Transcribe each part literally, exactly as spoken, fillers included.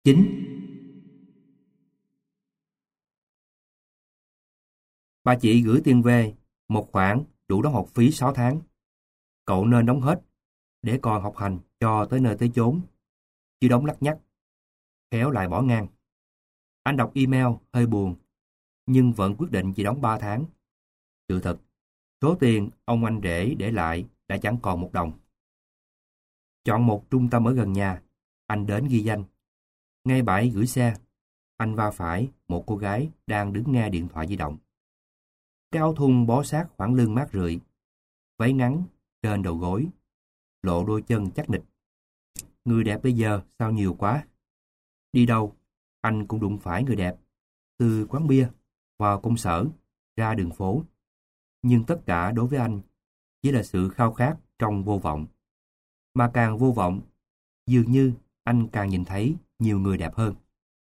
Chín. Bà chị gửi tiền về, một khoản đủ đóng học phí sáu tháng. Cậu nên đóng hết, để còn học hành cho tới nơi tới chốn, chứ đóng lắt nhắt, khéo lại bỏ ngang. Anh đọc email hơi buồn, nhưng vẫn quyết định chỉ đóng ba tháng. Sự thật, số tiền ông anh rể để lại đã chẳng còn một đồng. Chọn một trung tâm ở gần nhà, anh đến ghi danh. Ngay bãi gửi xe, anh va phải một cô gái đang đứng nghe điện thoại di động. Cái áo thun bó sát khoảng lưng mát rượi, váy ngắn trên đầu gối, lộ đôi chân chắc nịch. Người đẹp bây giờ sao nhiều quá. Đi đâu, anh cũng đụng phải người đẹp, từ quán bia, vào công sở, ra đường phố. Nhưng tất cả đối với anh chỉ là sự khao khát trong vô vọng. Mà càng vô vọng, dường như anh càng nhìn thấy nhiều người đẹp hơn.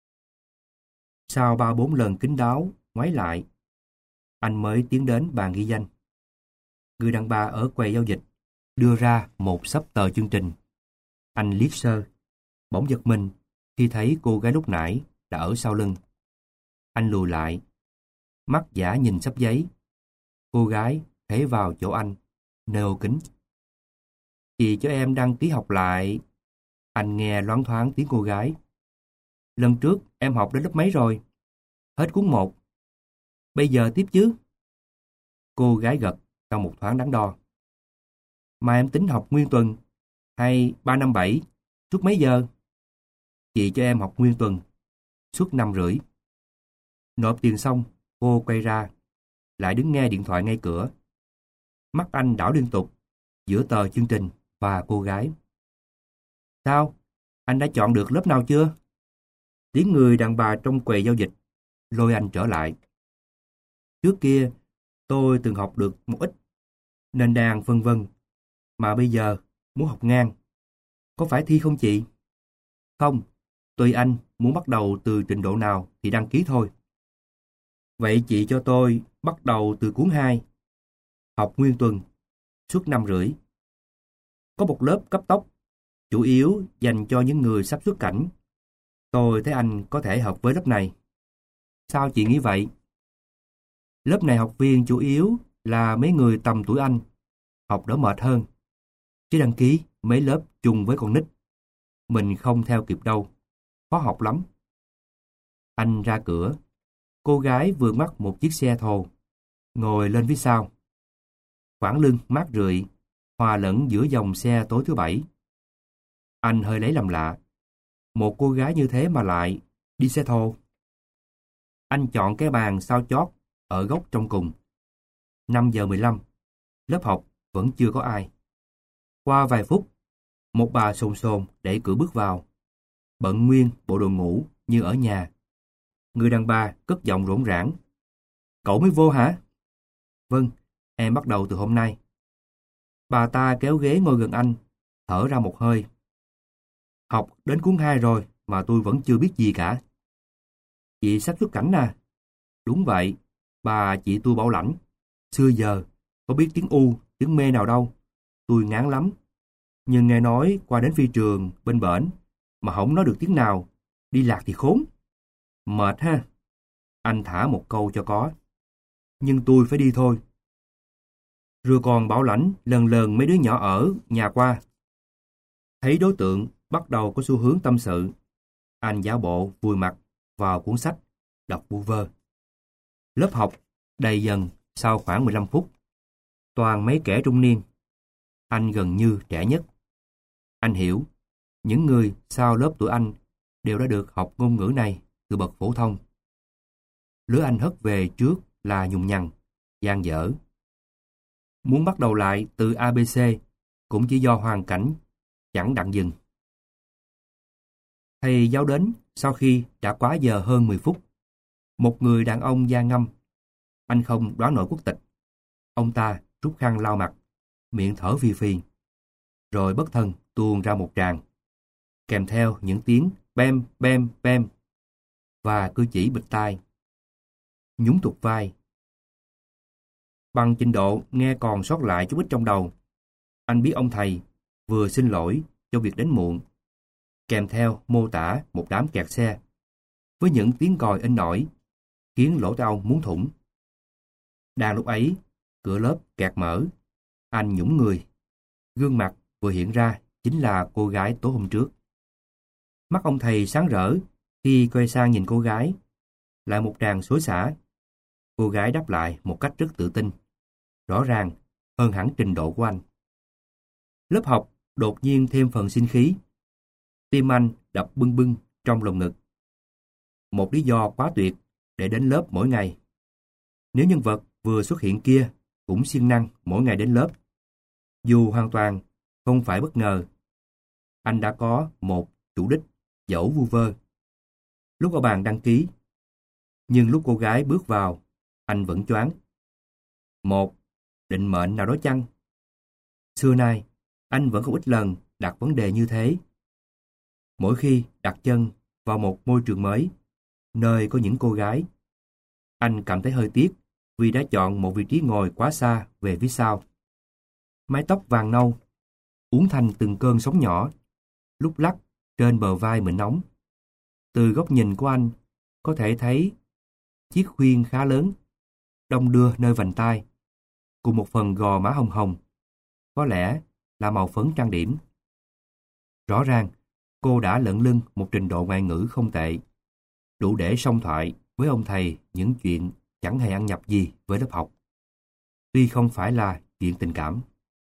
Sau ba bốn lần kín đáo, ngoái lại, anh mới tiến đến bàn ghi danh. Người đàn bà ở quầy giao dịch đưa ra một xấp tờ chương trình. Anh liếc sơ, bỗng giật mình khi thấy cô gái lúc nãy đã ở sau lưng. Anh lùi lại, mắt dã nhìn xấp giấy. Cô gái thế vào chỗ anh, nơi ô kính. Chị cho em đăng ký học lại. Anh nghe loáng thoáng tiếng cô gái. Lần trước em học đến lớp mấy rồi? Hết cuốn một. Bây giờ tiếp chứ? Cô gái gật sau một thoáng đắn đo. Mà em tính học nguyên tuần hay ba năm bảy, suốt mấy giờ? Chị cho em học nguyên tuần, suốt năm rưỡi. Nộp tiền xong, cô quay ra, lại đứng nghe điện thoại ngay cửa. Mắt anh đảo liên tục giữa tờ chương trình và cô gái. Sao? Anh đã chọn được lớp nào chưa? Tiếng người đàn bà trong quầy giao dịch lôi anh trở lại. Trước kia, tôi từng học được một ít, nên đang vân vân. Mà bây giờ, muốn học ngang. Có phải thi không chị? Không, tùy anh muốn bắt đầu từ trình độ nào thì đăng ký thôi. Vậy chị cho tôi bắt đầu từ cuốn hai. Học nguyên tuần, suốt năm rưỡi. Có một lớp cấp tốc, chủ yếu dành cho những người sắp xuất cảnh. Tôi thấy anh có thể học với lớp này. Sao chị nghĩ vậy? Lớp này học viên chủ yếu là mấy người tầm tuổi anh, học đỡ mệt hơn. Chứ đăng ký mấy lớp chung với con nít, mình không theo kịp đâu, khó học lắm. Anh ra cửa, cô gái vừa mắc một chiếc xe thồ, ngồi lên phía sau. Khoảng lưng mát rượi, hòa lẫn giữa dòng xe tối thứ bảy. Anh hơi lấy làm lạ, một cô gái như thế mà lại đi xe thồ. Anh chọn cái bàn sau chót ở góc trong cùng. năm giờ mười lăm, lớp học vẫn chưa có ai. Qua vài phút, một bà sồn sồn đẩy cửa bước vào, bận nguyên bộ đồ ngủ như ở nhà. Người đàn bà cất giọng rỗng rãng. Cậu mới vô hả? Vâng, em bắt đầu từ hôm nay. Bà ta kéo ghế ngồi gần anh, thở ra một hơi. Học đến cuốn hai rồi mà tôi vẫn chưa biết gì cả. Chị sắp xuất cảnh à? Đúng vậy, bà chị tôi bảo lãnh. Xưa giờ, có biết tiếng U, tiếng mê nào đâu. Tôi ngán lắm. Nhưng nghe nói qua đến phi trường bên bển mà không nói được tiếng nào, đi lạc thì khốn. Mệt ha. Anh thả một câu cho có. Nhưng tôi phải đi thôi. Rồi còn bảo lãnh lần lần mấy đứa nhỏ ở nhà qua. Thấy đối tượng bắt đầu có xu hướng tâm sự, anh giả bộ vùi mặt vào cuốn sách, đọc vu vơ. Lớp học đầy dần sau khoảng mười lăm phút. Toàn mấy kẻ trung niên. Anh gần như trẻ nhất. Anh hiểu, những người sau lớp tuổi anh đều đã được học ngôn ngữ này từ bậc phổ thông. Lứa anh hất về trước là nhùng nhằng, dang dở. Muốn bắt đầu lại từ a bê xê cũng chỉ do hoàn cảnh chẳng đặng dừng. Thầy giáo đến sau khi đã quá giờ hơn mười phút. Một người đàn ông da ngăm. Anh không đoán nổi quốc tịch. Ông ta rút khăn lau mặt, miệng thở phì phì. Rồi bất thần tuôn ra một tràng, kèm theo những tiếng bem bem bem và cử chỉ bịt tai. Nhún tuột vai. Bằng trình độ nghe còn sót lại chút ít trong đầu, anh biết ông thầy vừa xin lỗi cho việc đến muộn. kèm theo mô tả một đám kẹt xe, với những tiếng còi inh ỏi, khiến lỗ tai ông muốn thủng. Đang lúc ấy, cửa lớp kẹt mở, anh nhũng người. Gương mặt vừa hiện ra chính là cô gái tối hôm trước. Mắt ông thầy sáng rỡ khi quay sang nhìn cô gái, lại một tràng xối xả. Cô gái đáp lại một cách rất tự tin, rõ ràng hơn hẳn trình độ của anh. Lớp học đột nhiên thêm phần sinh khí. Tim anh đập bưng bưng trong lồng ngực. Một lý do quá tuyệt để đến lớp mỗi ngày. Nếu nhân vật vừa xuất hiện kia cũng siêng năng mỗi ngày đến lớp, dù hoàn toàn không phải bất ngờ, anh đã có một chủ đích dẫu vu vơ. Lúc ở bàn đăng ký, nhưng lúc cô gái bước vào, anh vẫn choáng. Một định mệnh nào đó chăng? Xưa nay, anh vẫn không ít lần đặt vấn đề như thế. Mỗi khi đặt chân vào một môi trường mới, nơi có những cô gái, anh cảm thấy hơi tiếc vì đã chọn một vị trí ngồi quá xa về phía sau. Mái tóc vàng nâu, uốn thành từng cơn sóng nhỏ, lúc lắc trên bờ vai mình nóng. Từ góc nhìn của anh, có thể thấy chiếc khuyên khá lớn, đong đưa nơi vành tai, cùng một phần gò má hồng hồng, có lẽ là màu phấn trang điểm. Rõ ràng, cô đã lận lưng một trình độ ngoại ngữ không tệ, đủ để song thoại với ông thầy những chuyện chẳng hề ăn nhập gì với lớp học. Tuy không phải là chuyện tình cảm.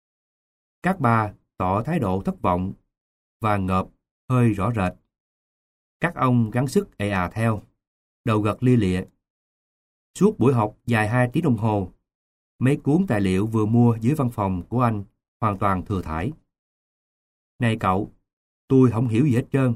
Các bà tỏ thái độ thất vọng và ngợp hơi rõ rệt. Các ông gắng sức ề à theo, đầu gật lia lịa. Suốt buổi học dài hai tiếng đồng hồ, mấy cuốn tài liệu vừa mua dưới văn phòng của anh hoàn toàn thừa thãi. Này cậu, tôi không hiểu gì hết trơn.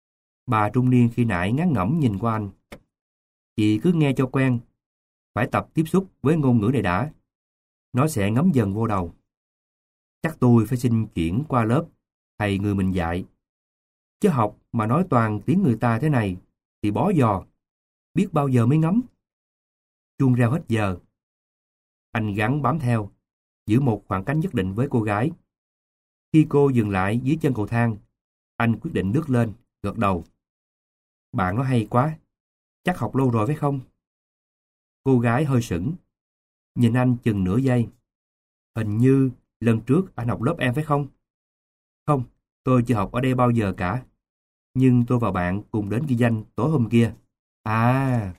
Bà trung niên khi nãy ngán ngẩm nhìn qua anh. Chị cứ nghe cho quen, phải tập tiếp xúc với ngôn ngữ này đã. Nó sẽ ngấm dần vô đầu. Chắc tôi phải xin chuyển qua lớp thầy người mình dạy. Chứ học mà nói toàn tiếng người ta thế này thì bó giò, biết bao giờ mới ngấm. Chuông reo hết giờ. Anh gắng bám theo, giữ một khoảng cách nhất định với cô gái. Khi cô dừng lại dưới chân cầu thang, anh quyết định lướt lên, gật đầu. Bạn nói hay quá, chắc học lâu rồi phải không? Cô gái hơi sững, nhìn anh chừng nửa giây. Hình như lần trước anh học lớp em phải không? Không, tôi chưa học ở đây bao giờ cả. Nhưng tôi và bạn cùng đến ghi danh tối hôm kia. À,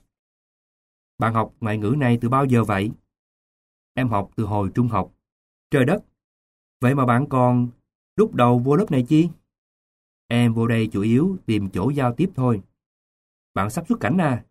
bạn học ngoại ngữ này từ bao giờ vậy? Em học từ hồi trung học. Trời đất, vậy mà bạn còn lúc đầu vô lớp này chi? Em vô đây chủ yếu tìm chỗ giao tiếp thôi. Bạn sắp xuất cảnh à?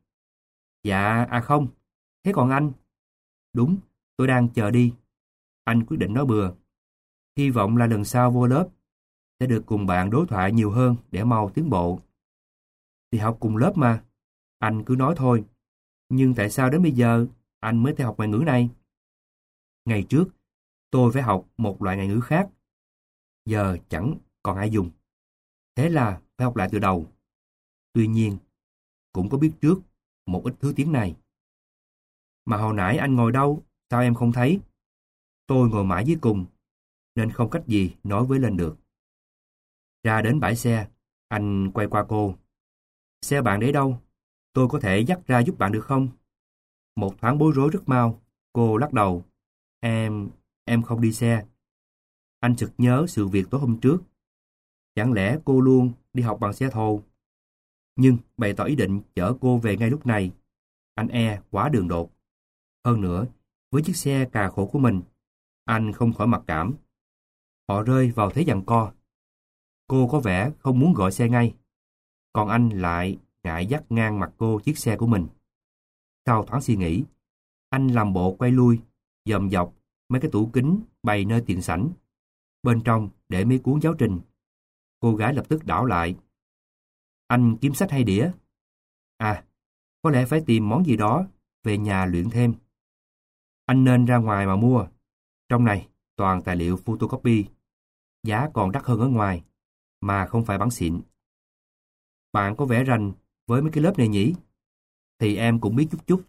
Dạ, à không. Thế còn anh? Đúng, tôi đang chờ đi. Anh quyết định nói bừa. Hy vọng là lần sau vô lớp sẽ được cùng bạn đối thoại nhiều hơn để mau tiến bộ. Thì học cùng lớp mà. Anh cứ nói thôi. Nhưng tại sao đến bây giờ anh mới theo học ngoại ngữ này? Ngày trước, tôi phải học một loại ngoại ngữ khác. Giờ chẳng còn ai dùng. Thế là phải học lại từ đầu. Tuy nhiên, cũng có biết trước một ít thứ tiếng này. Mà hồi nãy anh ngồi đâu, sao em không thấy? Tôi ngồi mãi dưới cùng, nên không cách gì nói với lên được. Ra đến bãi xe, anh quay qua cô. Xe bạn để đâu? Tôi có thể dắt ra giúp bạn được không? Một thoáng bối rối rất mau, cô lắc đầu. Em, em không đi xe. Anh sực nhớ sự việc tối hôm trước. Chẳng lẽ cô luôn đi học bằng xe thồ? Nhưng bày tỏ ý định chở cô về ngay lúc này. Anh e quá đường đột. Hơn nữa, với chiếc xe cà khổ của mình, anh không khỏi mặc cảm. Họ rơi vào thế giằng co. Cô có vẻ không muốn gọi xe ngay, còn anh lại ngại dắt ngang mặt cô chiếc xe của mình. Sau thoáng suy nghĩ, anh làm bộ quay lui, dòm dọc mấy cái tủ kính bày nơi tiền sảnh. Bên trong để mấy cuốn giáo trình. Cô gái lập tức đảo lại. Anh kiếm sách hay đĩa? À, có lẽ phải tìm món gì đó về nhà luyện thêm. Anh nên ra ngoài mà mua. Trong này toàn tài liệu photocopy, giá còn đắt hơn ở ngoài, mà không phải bán xịn. Bạn có vẻ rành với mấy cái lớp này nhỉ? Thì em cũng biết chút chút.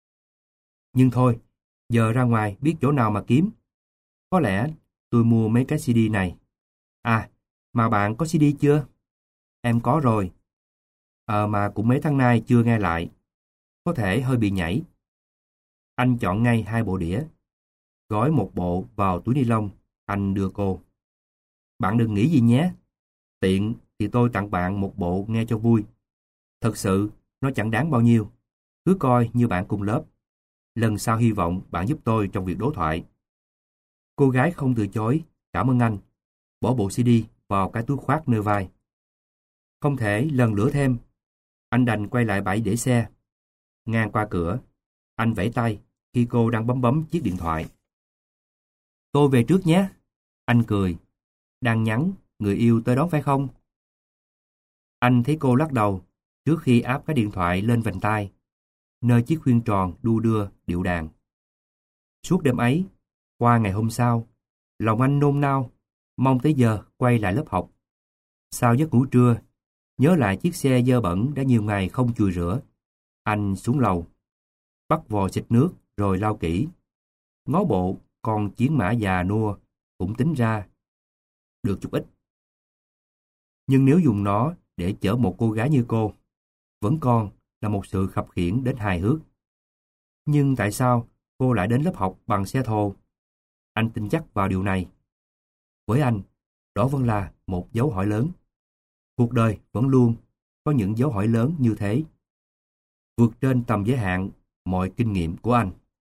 Nhưng thôi, giờ ra ngoài biết chỗ nào mà kiếm. Có lẽ tôi mua mấy cái xê đê này. À, mà bạn có xê đê chưa? Em có rồi. Ờ mà cũng mấy tháng nay chưa nghe lại. Có thể hơi bị nhảy. Anh chọn ngay hai bộ đĩa. Gói một bộ vào túi ni lông. Anh đưa cô. Bạn đừng nghĩ gì nhé. Tiện thì tôi tặng bạn một bộ nghe cho vui. Thật sự, nó chẳng đáng bao nhiêu. Cứ coi như bạn cùng lớp. Lần sau hy vọng bạn giúp tôi trong việc đối thoại. Cô gái không từ chối. Cảm ơn anh. Bỏ bộ xê đê vào cái túi khoác nơi vai. Không thể lần lữa thêm. Anh đành quay lại bãi để xe. Ngang qua cửa, anh vẫy tay khi cô đang bấm bấm chiếc điện thoại. Tôi về trước nhé. Anh cười. Đang nhắn, người yêu tới đón phải không? Anh thấy cô lắc đầu trước khi áp cái điện thoại lên vành tai, nơi chiếc khuyên tròn đu đưa điệu đàn. Suốt đêm ấy, qua ngày hôm sau, lòng anh nôn nao, mong tới giờ quay lại lớp học. Sau giấc ngủ trưa, nhớ lại chiếc xe dơ bẩn đã nhiều ngày không chùi rửa. Anh xuống lầu, bắt vò xịt nước rồi lau kỹ. Ngó bộ con chiến mã già nua cũng tính ra được chút ít. Nhưng nếu dùng nó để chở một cô gái như cô, vẫn còn là một sự khập khiễng đến hài hước. Nhưng tại sao cô lại đến lớp học bằng xe thồ? Anh tin chắc vào điều này. Với anh, đó vẫn là một dấu hỏi lớn. Cuộc đời vẫn luôn có những dấu hỏi lớn như thế. Vượt trên tầm giới hạn mọi kinh nghiệm của anh.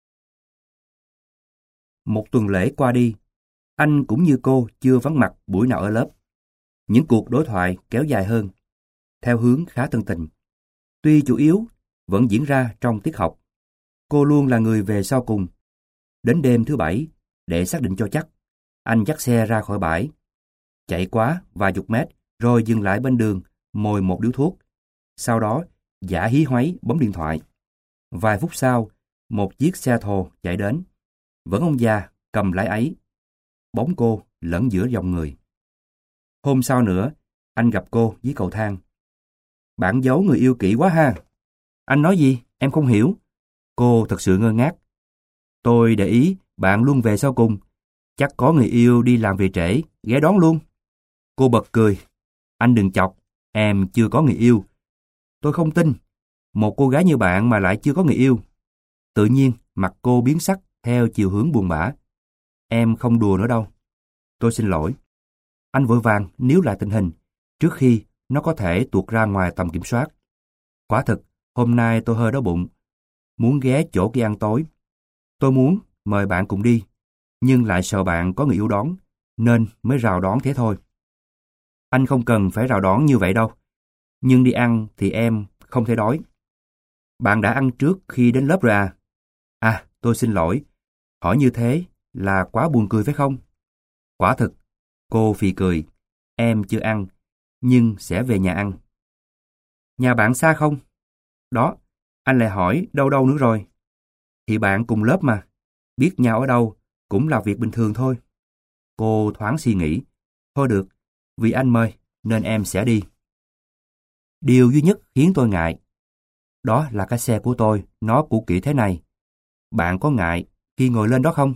Một tuần lễ qua đi, anh cũng như cô chưa vắng mặt buổi nào ở lớp. Những cuộc đối thoại kéo dài hơn, theo hướng khá thân tình. Tuy chủ yếu vẫn diễn ra trong tiết học. Cô luôn là người về sau cùng. Đến đêm thứ bảy, để xác định cho chắc, anh dắt xe ra khỏi bãi. Chạy quá vài chục mét, rồi dừng lại bên đường, mồi một điếu thuốc. Sau đó, giả hí hoáy bấm điện thoại. Vài phút sau, một chiếc xe thồ chạy đến. Vẫn ông già cầm lái ấy. Bóng cô lẫn giữa dòng người. Hôm sau nữa, anh gặp cô dưới cầu thang. Bạn giấu người yêu kỹ quá ha. Anh nói gì? Em không hiểu. Cô thật sự ngơ ngác. Tôi để ý bạn luôn về sau cùng. Chắc có người yêu đi làm về trễ, ghé đón luôn. Cô bật cười. Anh đừng chọc, em chưa có người yêu. Tôi không tin. Một cô gái như bạn mà lại chưa có người yêu. Tự nhiên, mặt cô biến sắc theo chiều hướng buồn bã. Em không đùa nữa đâu. Tôi xin lỗi. Anh vội vàng níu lại tình hình, trước khi nó có thể tuột ra ngoài tầm kiểm soát. Quả thực, hôm nay tôi hơi đói bụng. Muốn ghé chỗ kia ăn tối. Tôi muốn mời bạn cùng đi, nhưng lại sợ bạn có người yêu đón, nên mới rào đón thế thôi. Anh không cần phải rào đón như vậy đâu. Nhưng đi ăn thì em không thể đói. Bạn đã ăn trước khi đến lớp rồi à? À, tôi xin lỗi. Hỏi như thế là quá buồn cười phải không? Quả thực, cô phì cười. Em chưa ăn, nhưng sẽ về nhà ăn. Nhà bạn xa không? Đó, anh lại hỏi đâu đâu nữa rồi. Thì bạn cùng lớp mà. Biết nhau ở đâu cũng là việc bình thường thôi. Cô thoáng suy nghĩ. Thôi được, vì anh mời nên em sẽ đi. Điều duy nhất khiến tôi ngại, đó là cái xe của tôi, nó cũ kỹ thế này. Bạn có ngại khi ngồi lên đó không?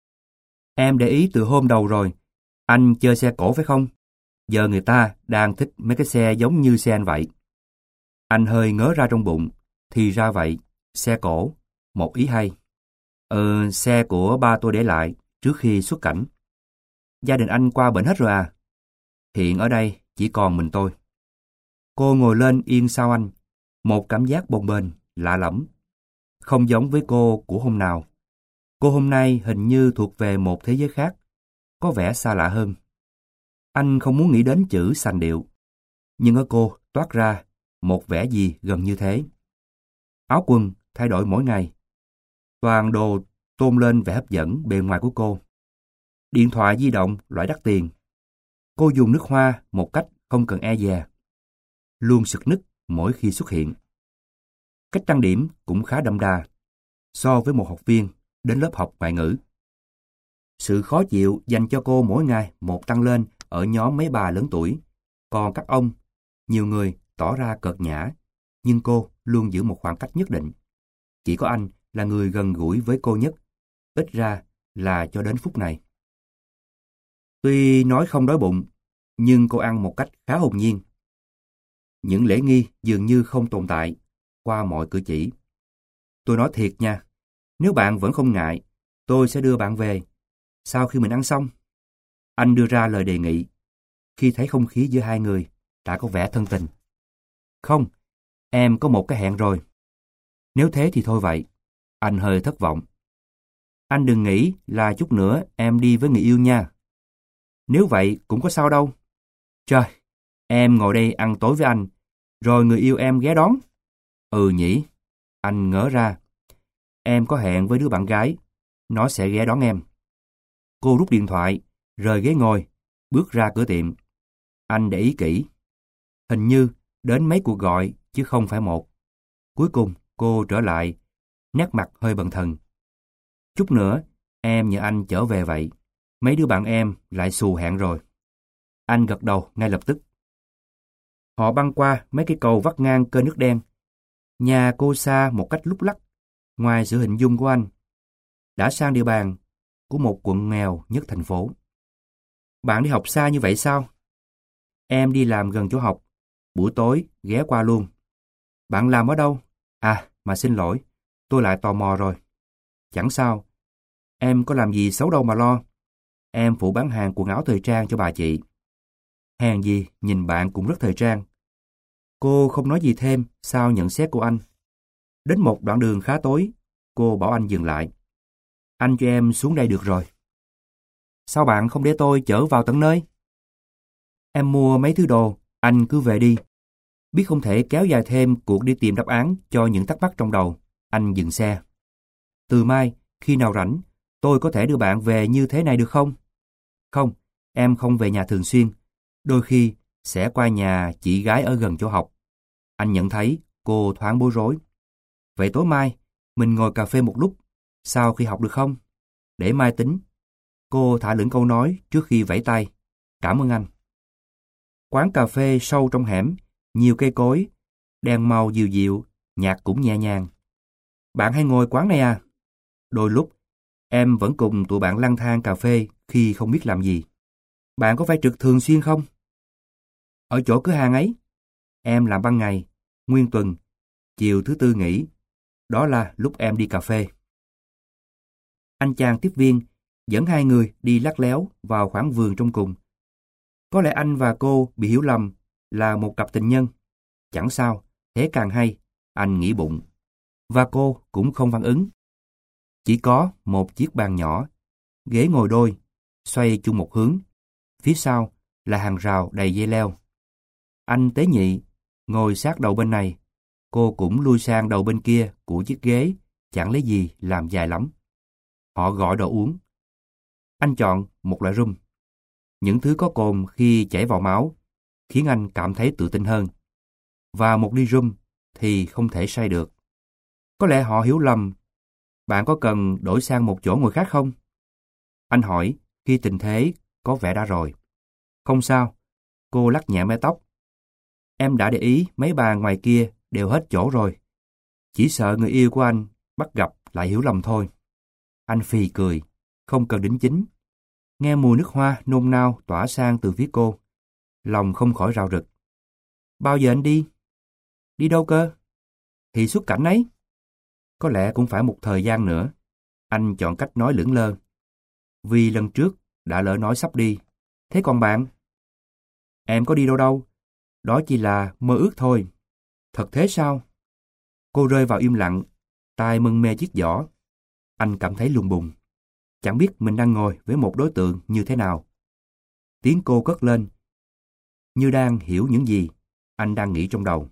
Em để ý từ hôm đầu rồi, anh chơi xe cổ phải không? Giờ người ta đang thích mấy cái xe giống như xe anh vậy. Anh hơi ngớ ra trong bụng, thì ra vậy, xe cổ, một ý hay. Ừ, xe của ba tôi để lại trước khi xuất cảnh. Gia đình anh qua bệnh hết rồi à? Hiện ở đây chỉ còn mình tôi. Cô ngồi lên yên sau anh, một cảm giác bồng bềnh, lạ lẫm. Không giống với cô của hôm nào. Cô hôm nay hình như thuộc về một thế giới khác, có vẻ xa lạ hơn. Anh không muốn nghĩ đến chữ sành điệu, nhưng ở cô toát ra một vẻ gì gần như thế. Áo quần thay đổi mỗi ngày. Toàn đồ tôn lên vẻ hấp dẫn bề ngoài của cô. Điện thoại di động loại đắt tiền. Cô dùng nước hoa một cách không cần e dè. Luôn sực nức mỗi khi xuất hiện. Cách trang điểm cũng khá đậm đà so với một học viên đến lớp học ngoại ngữ. Sự khó chịu dành cho cô mỗi ngày một tăng lên ở nhóm mấy bà lớn tuổi. Còn các ông, nhiều người tỏ ra cợt nhã, nhưng cô luôn giữ một khoảng cách nhất định. Chỉ có anh là người gần gũi với cô nhất, ít ra là cho đến phút này. Tuy nói không đói bụng, nhưng cô ăn một cách khá hồn nhiên. Những lễ nghi dường như không tồn tại qua mọi cử chỉ. Tôi nói thiệt nha, nếu bạn vẫn không ngại, tôi sẽ đưa bạn về. Sau khi mình ăn xong, anh đưa ra lời đề nghị, khi thấy không khí giữa hai người đã có vẻ thân tình. Không, em có một cái hẹn rồi. Nếu thế thì thôi vậy. Anh hơi thất vọng. Anh đừng nghĩ là chút nữa em đi với người yêu nha. Nếu vậy cũng có sao đâu. Trời, em ngồi đây ăn tối với anh, rồi người yêu em ghé đón. Ừ nhỉ, anh ngỡ ra. Em có hẹn với đứa bạn gái, nó sẽ ghé đón em. Cô rút điện thoại, rời ghế ngồi, bước ra cửa tiệm. Anh để ý kỹ. Hình như đến mấy cuộc gọi chứ không phải một. Cuối cùng cô trở lại, nét mặt hơi bần thần. Chút nữa, em nhờ anh chở về vậy. Mấy đứa bạn em lại xù hẹn rồi. Anh gật đầu ngay lập tức. Họ băng qua mấy cái cầu vắt ngang kênh nước đen. Nhà cô xa một cách lúc lắc, ngoài sự hình dung của anh. Đã sang địa bàn của một quận nghèo nhất thành phố. Bạn đi học xa như vậy sao? Em đi làm gần chỗ học. Buổi tối ghé qua luôn. Bạn làm ở đâu? À, mà xin lỗi, tôi lại tò mò rồi. Chẳng sao. Em có làm gì xấu đâu mà lo. Em phụ bán hàng quần áo thời trang cho bà chị. Hèn gì, nhìn bạn cũng rất thời trang. Cô không nói gì thêm sau nhận xét của anh. Đến một đoạn đường khá tối, cô bảo anh dừng lại. Anh cho em xuống đây được rồi. Sao bạn không để tôi chở vào tận nơi? Em mua mấy thứ đồ, anh cứ về đi. Biết không thể kéo dài thêm cuộc đi tìm đáp án cho những thắc mắc trong đầu, anh dừng xe. Từ mai, khi nào rảnh, tôi có thể đưa bạn về như thế này được không? Không, em không về nhà thường xuyên. Đôi khi sẽ qua nhà chị gái ở gần chỗ học. Anh nhận thấy cô thoáng bối rối. Vậy tối mai, mình ngồi cà phê một lúc, sau khi học được không? Để mai tính. Cô thả lửng câu nói trước khi vẫy tay. Cảm ơn anh. Quán cà phê sâu trong hẻm, nhiều cây cối, đèn màu dịu dịu, nhạc cũng nhẹ nhàng. Bạn hay ngồi quán này à? Đôi lúc, em vẫn cùng tụi bạn lang thang cà phê khi không biết làm gì. Bạn có phải trực thường xuyên không? Ở chỗ cửa hàng ấy, em làm ban ngày, nguyên tuần, chiều thứ tư nghỉ. Đó là lúc em đi cà phê. Anh chàng tiếp viên dẫn hai người đi lắt léo vào khoảng vườn trong cùng. Có lẽ anh và cô bị hiểu lầm là một cặp tình nhân. Chẳng sao, thế càng hay, anh nghĩ bụng. Và cô cũng không phản ứng. Chỉ có một chiếc bàn nhỏ, ghế ngồi đôi, xoay chung một hướng. Phía sau là hàng rào đầy dây leo. Anh tế nhị, ngồi sát đầu bên này. Cô cũng lui sang đầu bên kia của chiếc ghế, chẳng lấy gì làm dài lắm. Họ gọi đồ uống. Anh chọn một loại rum. Những thứ có cồn khi chảy vào máu, khiến anh cảm thấy tự tin hơn. Và một ly rum thì không thể say được. Có lẽ họ hiểu lầm. Bạn có cần đổi sang một chỗ ngồi khác không? Anh hỏi khi tình thế có vẻ đã rồi. Không sao. Cô lắc nhẹ mái tóc. Em đã để ý mấy bàn ngoài kia đều hết chỗ rồi. Chỉ sợ người yêu của anh bắt gặp lại hiểu lầm thôi. Anh phì cười, không cần đính chính. Nghe mùi nước hoa nôn nao tỏa sang từ phía cô. Lòng không khỏi rạo rực. Bao giờ anh đi? Đi đâu cơ? Thì xuất cảnh ấy. Có lẽ cũng phải một thời gian nữa. Anh chọn cách nói lững lơ. Vì lần trước đã lỡ nói sắp đi. Thế còn bạn? Em có đi đâu đâu. Đó chỉ là mơ ước thôi. Thật thế sao? Cô rơi vào im lặng, tai mân mê chiếc giỏ. Anh cảm thấy lùng bùng. Chẳng biết mình đang ngồi với một đối tượng như thế nào. Tiếng cô cất lên, như đang hiểu những gì anh đang nghĩ trong đầu.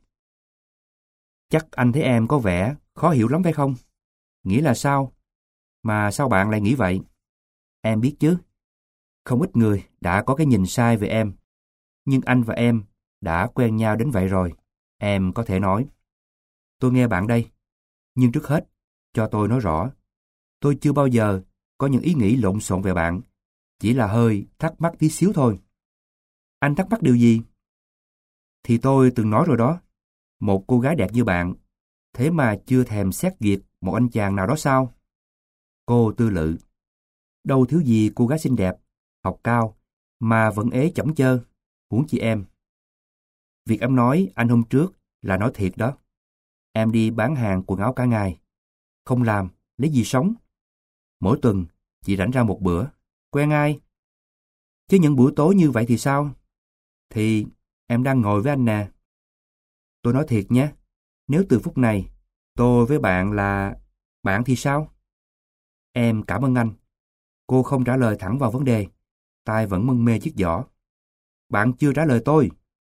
Chắc anh thấy em có vẻ khó hiểu lắm phải không? Nghĩa là sao? Mà sao bạn lại nghĩ vậy? Em biết chứ. Không ít người đã có cái nhìn sai về em. Nhưng anh và em đã quen nhau đến vậy rồi. Em có thể nói. Tôi nghe bạn đây. Nhưng trước hết, cho tôi nói rõ. Tôi chưa bao giờ có những ý nghĩ lộn xộn về bạn. Chỉ là hơi thắc mắc tí xíu thôi. Anh thắc mắc điều gì? Thì tôi từng nói rồi đó. Một cô gái đẹp như bạn, thế mà chưa thèm xét duyệt một anh chàng nào đó sao? Cô tư lự. Đâu thiếu gì cô gái xinh đẹp, học cao, mà vẫn ế chỏng chơ, huống chi em. Việc em nói anh hôm trước là nói thiệt đó. Em đi bán hàng quần áo cả ngày. Không làm, lấy gì sống? Mỗi tuần, chị rảnh ra một bữa. Quen ai? Chứ những buổi tối như vậy thì sao? Thì em đang ngồi với anh nè. Tôi nói thiệt nhé, nếu từ phút này tôi với bạn là... Bạn thì sao? Em cảm ơn anh. Cô không trả lời thẳng vào vấn đề. Tai vẫn mân mê chiếc giỏ. Bạn chưa trả lời tôi.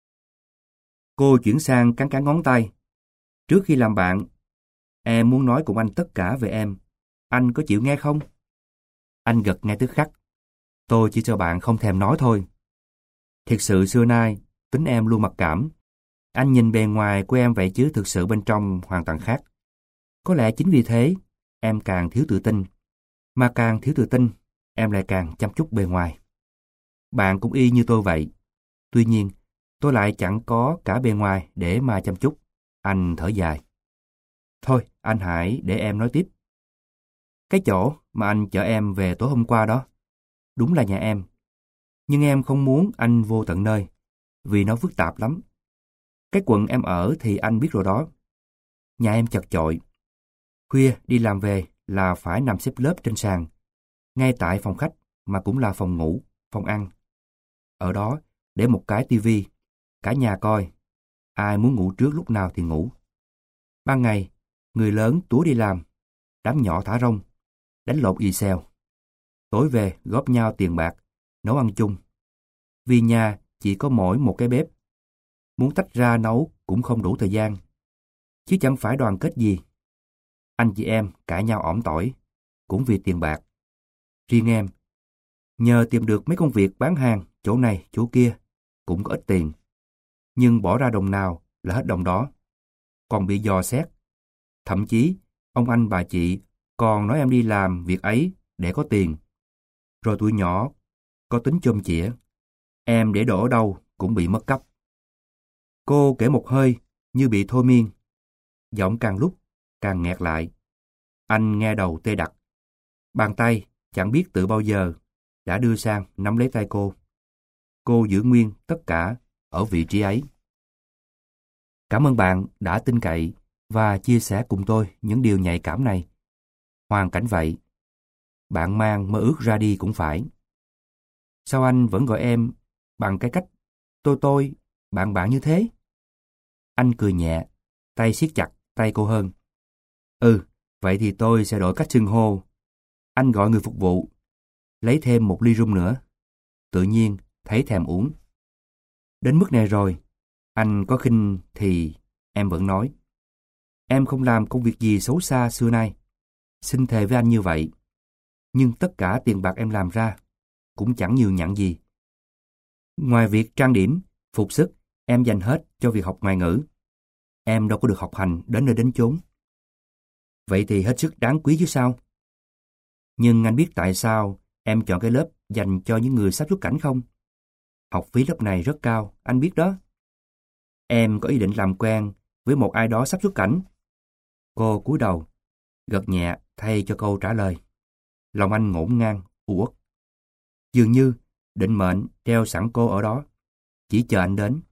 Cô chuyển sang cắn cắn ngón tay. Trước khi làm bạn, em muốn nói cùng anh tất cả về em. Anh có chịu nghe không? Anh gật ngay tức khắc. Tôi chỉ cho bạn không thèm nói thôi. Thiệt sự xưa nay, tính em luôn mặc cảm. Anh nhìn bề ngoài của em vậy chứ thực sự bên trong hoàn toàn khác. Có lẽ chính vì thế, em càng thiếu tự tin. Mà càng thiếu tự tin, em lại càng chăm chút bề ngoài. Bạn cũng y như tôi vậy. Tuy nhiên, tôi lại chẳng có cả bề ngoài để mà chăm chút. Anh thở dài. Thôi, anh hãy để em nói tiếp. Cái chỗ mà anh chở em về tối hôm qua đó, đúng là nhà em. Nhưng em không muốn anh vô tận nơi, vì nó phức tạp lắm. Cái quận em ở thì anh biết rồi đó. Nhà em chật chội. Khuya đi làm về là phải nằm xếp lớp trên sàn, ngay tại phòng khách mà cũng là phòng ngủ, phòng ăn. Ở đó để một cái tivi, cả nhà coi. Ai muốn ngủ trước lúc nào thì ngủ. Ban ngày, người lớn túa đi làm, đám nhỏ thả rông, đánh lộn y xèo. Tối về góp nhau tiền bạc, nấu ăn chung. Vì nhà chỉ có mỗi một cái bếp. Muốn tách ra nấu cũng không đủ thời gian. Chứ chẳng phải đoàn kết gì. Anh chị em cãi nhau ỏm tỏi, cũng vì tiền bạc. Riêng em, nhờ tìm được mấy công việc bán hàng chỗ này chỗ kia, cũng có ít tiền. Nhưng bỏ ra đồng nào là hết đồng đó. Còn bị dò xét. Thậm chí, ông anh bà chị còn nói em đi làm việc ấy để có tiền. Rồi tụi nhỏ có tính chôm chĩa. Em để đổ ở đâu cũng bị mất cắp. Cô kể một hơi như bị thôi miên. Giọng càng lúc càng nghẹt lại. Anh nghe đầu tê đặc. Bàn tay chẳng biết từ bao giờ đã đưa sang nắm lấy tay cô. Cô giữ nguyên tất cả ở vị trí ấy. Cảm ơn bạn đã tin cậy và chia sẻ cùng tôi những điều nhạy cảm này. Hoàn cảnh vậy, bạn mang mơ ước ra đi cũng phải. Sao anh vẫn gọi em bằng cái cách tôi tôi, bạn bạn như thế? Anh cười nhẹ, tay siết chặt tay cô hơn. Ừ, vậy thì tôi sẽ đổi cách xưng hô. Anh gọi người phục vụ, lấy thêm một ly rum nữa. Tự nhiên thấy thèm uống. Đến mức này rồi, anh có khinh thì em vẫn nói. Em không làm công việc gì xấu xa xưa nay. Xin thề với anh như vậy. Nhưng tất cả tiền bạc em làm ra cũng chẳng nhiều nhặn gì. Ngoài việc trang điểm, phục sức, em dành hết cho việc học ngoại ngữ. Em đâu có được học hành đến nơi đến chốn. Vậy thì hết sức đáng quý chứ sao? Nhưng anh biết tại sao em chọn cái lớp dành cho những người sắp xuất cảnh không? Học phí lớp này rất cao, anh biết đó. Em có ý định làm quen với một ai đó sắp xuất cảnh. Cô cúi đầu, gật nhẹ thay cho câu trả lời. Lòng anh ngổn ngang, u uất. Dường như định mệnh treo sẵn cô ở đó, chỉ chờ anh đến.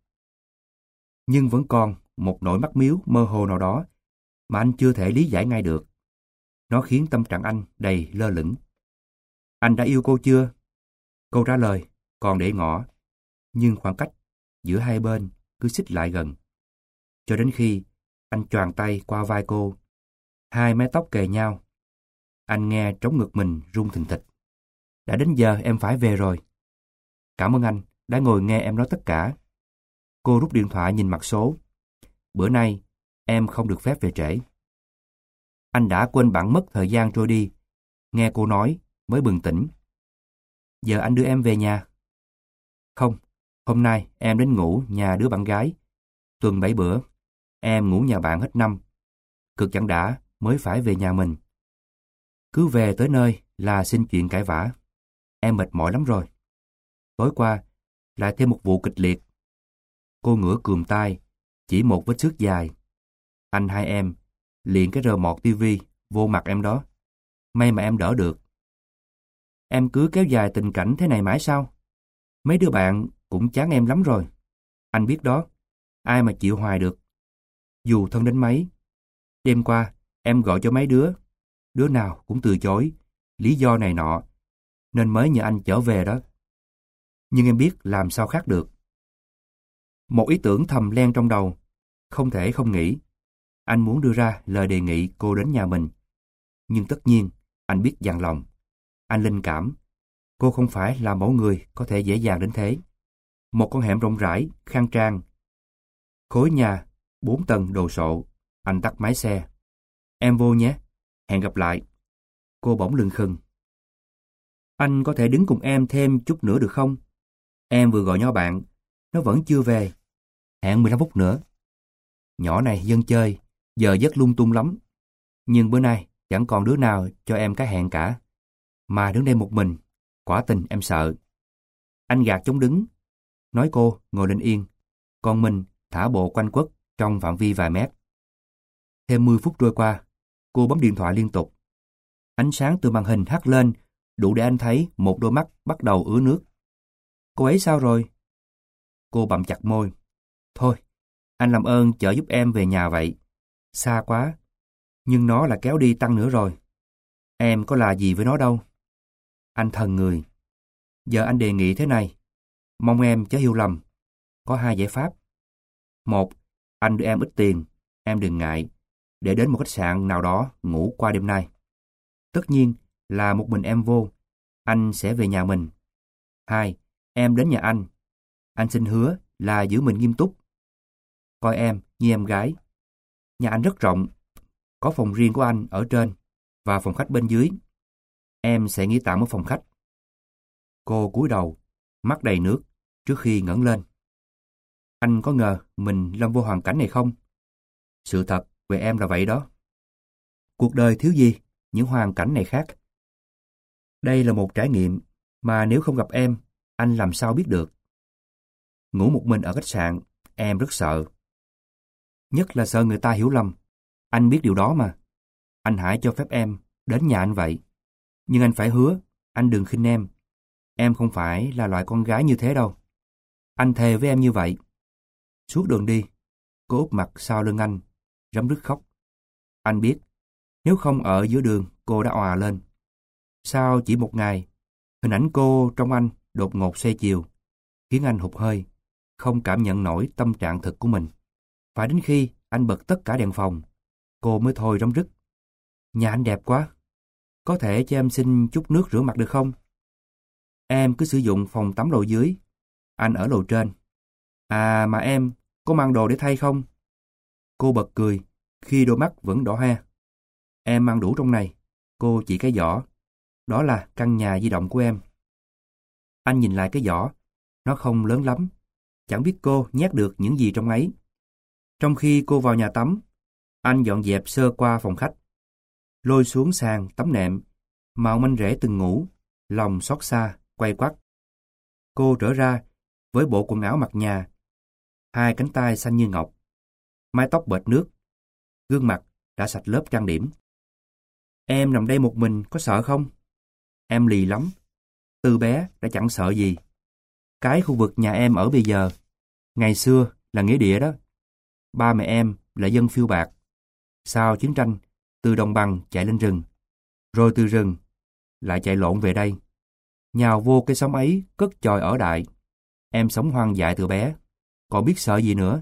Nhưng vẫn còn một nỗi mắc miếu mơ hồ nào đó mà anh chưa thể lý giải ngay được. Nó khiến tâm trạng anh đầy lơ lửng. Anh đã yêu cô chưa? Câu trả lời còn để ngỏ, nhưng khoảng cách giữa hai bên cứ xích lại gần. Cho đến khi anh choàng tay qua vai cô, hai mái tóc kề nhau. Anh nghe trống ngực mình rung thình thịch. Đã đến giờ em phải về rồi. Cảm ơn anh đã ngồi nghe em nói tất cả. Cô rút điện thoại nhìn mặt số. Bữa nay em không được phép về trễ. Anh đã quên bẵng mất thời gian trôi đi. Nghe cô nói mới bừng tỉnh. Giờ anh đưa em về nhà. Không, hôm nay em đến ngủ nhà đứa bạn gái. Tuần bảy bữa, em ngủ nhà bạn hết năm. Cực chẳng đã mới phải về nhà mình. Cứ về tới nơi là xin chuyện cãi vã. Em mệt mỏi lắm rồi. Tối qua, lại thêm một vụ kịch liệt. Cô ngửa cườm tai, chỉ một vết xước dài. Anh hai em liền cái rờ mọt tivi vô mặt em đó. May mà em đỡ được. Em cứ kéo dài tình cảnh thế này mãi sao? Mấy đứa bạn cũng chán em lắm rồi. Anh biết đó. Ai mà chịu hoài được. Dù thân đến mấy. Đêm qua, em gọi cho mấy đứa. Đứa nào cũng từ chối. Lý do này nọ. Nên mới nhờ anh trở về đó. Nhưng em biết làm sao khác được. Một ý tưởng thầm len trong đầu. Không thể không nghĩ. Anh muốn đưa ra lời đề nghị cô đến nhà mình. Nhưng tất nhiên, anh biết dằn lòng. Anh linh cảm. Cô không phải là mẫu người có thể dễ dàng đến thế. Một con hẻm rộng rãi, khang trang. Khối nhà, bốn tầng đồ sộ. Anh tắt máy xe. Em vô nhé. Hẹn gặp lại. Cô bỗng lưng khừng. Anh có thể đứng cùng em thêm chút nữa được không? Em vừa gọi nhỏ bạn. Nó vẫn chưa về. Hẹn mười lăm phút nữa. Nhỏ này dân chơi. Giờ giấc lung tung lắm. Nhưng bữa nay chẳng còn đứa nào cho em cái hẹn cả. Mà đứng đây một mình. Quả tình em sợ. Anh gạt chống đứng. Nói cô ngồi lên yên. Còn mình thả bộ quanh quất trong phạm vi vài mét. Thêm mười phút trôi qua. Cô bấm điện thoại liên tục. Ánh sáng từ màn hình hắt lên đủ để anh thấy một đôi mắt bắt đầu ứa nước. Cô ấy sao rồi? Cô bặm chặt môi. Thôi, anh làm ơn chở giúp em về nhà vậy. Xa quá. Nhưng nó là kéo đi tăng nữa rồi. Em có là gì với nó đâu. Anh thần người. Giờ anh đề nghị thế này. Mong em chớ hiểu lầm. Có hai giải pháp. Một, anh đưa em ít tiền. Em đừng ngại. Để đến một khách sạn nào đó ngủ qua đêm nay. Tất nhiên là một mình em vô. Anh sẽ về nhà mình. Hai, em đến nhà anh. Anh xin hứa là giữ mình nghiêm túc. Coi em như em gái. Nhà anh rất rộng. Có phòng riêng của anh ở trên và phòng khách bên dưới. Em sẽ nghỉ tạm ở phòng khách. Cô cúi đầu, mắt đầy nước trước khi ngẩng lên. Anh có ngờ mình lâm vô hoàn cảnh này không? Sự thật về em là vậy đó. Cuộc đời thiếu gì những hoàn cảnh này khác. Đây là một trải nghiệm mà nếu không gặp em, anh làm sao biết được. Ngủ một mình ở khách sạn, em rất sợ. Nhất là sợ người ta hiểu lầm. Anh biết điều đó mà. Anh hãy cho phép em đến nhà anh vậy. Nhưng anh phải hứa, anh đừng khinh em. Em không phải là loại con gái như thế đâu. Anh thề với em như vậy. Suốt đường đi, cô úp mặt sau lưng anh, rấm rứt khóc. Anh biết, nếu không ở giữa đường, cô đã òa lên. Sau chỉ một ngày, hình ảnh cô trong anh đột ngột xoay chiều, khiến anh hụt hơi, không cảm nhận nổi tâm trạng thực của mình. Phải đến khi anh bật tất cả đèn phòng, cô mới thôi rấm rứt. Nhà anh đẹp quá. Có thể cho em xin chút nước rửa mặt được không? Em cứ sử dụng phòng tắm lầu dưới. Anh ở lầu trên. À mà em, có mang đồ để thay không? Cô bật cười, khi đôi mắt vẫn đỏ hoe. Em mang đủ trong này. Cô chỉ cái giỏ. Đó là căn nhà di động của em. Anh nhìn lại cái giỏ. Nó không lớn lắm. Chẳng biết cô nhét được những gì trong ấy. Trong khi cô vào nhà tắm, anh dọn dẹp sơ qua phòng khách. Lôi xuống sàn tắm nệm. Mạo manh rễ từng ngủ. Lòng xót xa, quay quắt. Cô trở ra với bộ quần áo mặc nhà. Hai cánh tay xanh như ngọc. Mái tóc bệt nước. Gương mặt đã sạch lớp trang điểm. Em nằm đây một mình có sợ không? Em lì lắm. Từ bé đã chẳng sợ gì. Cái khu vực nhà em ở bây giờ, ngày xưa là nghĩa địa đó. Ba mẹ em là dân phiêu bạc. Sau chiến tranh, từ đồng bằng chạy lên rừng. Rồi từ rừng, lại chạy lộn về đây. Nhào vô cái xóm ấy, cất chòi ở đại. Em sống hoang dại từ bé. Còn biết sợ gì nữa.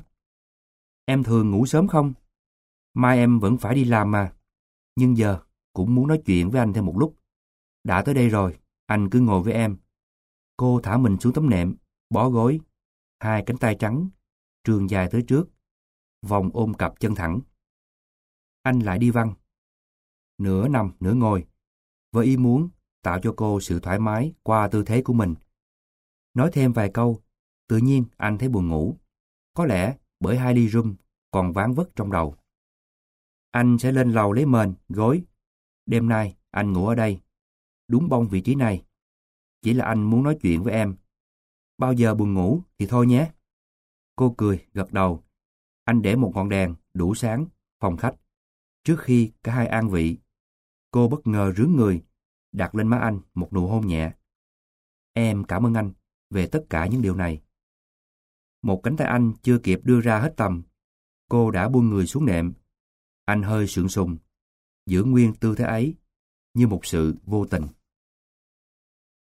Em thường ngủ sớm không? Mai em vẫn phải đi làm mà. Nhưng giờ cũng muốn nói chuyện với anh thêm một lúc. Đã tới đây rồi, anh cứ ngồi với em. Cô thả mình xuống tấm nệm, bó gối. Hai cánh tay trắng, trường dài tới trước. Vòng ôm cặp chân thẳng. Anh lại đi văng. Nửa nằm, nửa ngồi. Với ý muốn tạo cho cô sự thoải mái qua tư thế của mình. Nói thêm vài câu, tự nhiên anh thấy buồn ngủ. Có lẽ bởi hai ly rum còn ván vất trong đầu. Anh sẽ lên lầu lấy mền, gối. Đêm nay anh ngủ ở đây. Đúng bông vị trí này. Chỉ là anh muốn nói chuyện với em. Bao giờ buồn ngủ thì thôi nhé. Cô cười, gật đầu. Anh để một ngọn đèn đủ sáng, phòng khách. Trước khi cả hai an vị, cô bất ngờ rướn người, đặt lên má anh một nụ hôn nhẹ. Em cảm ơn anh về tất cả những điều này. Một cánh tay anh chưa kịp đưa ra hết tầm, cô đã buông người xuống nệm. Anh hơi sượng sùng, giữ nguyên tư thế ấy, như một sự vô tình.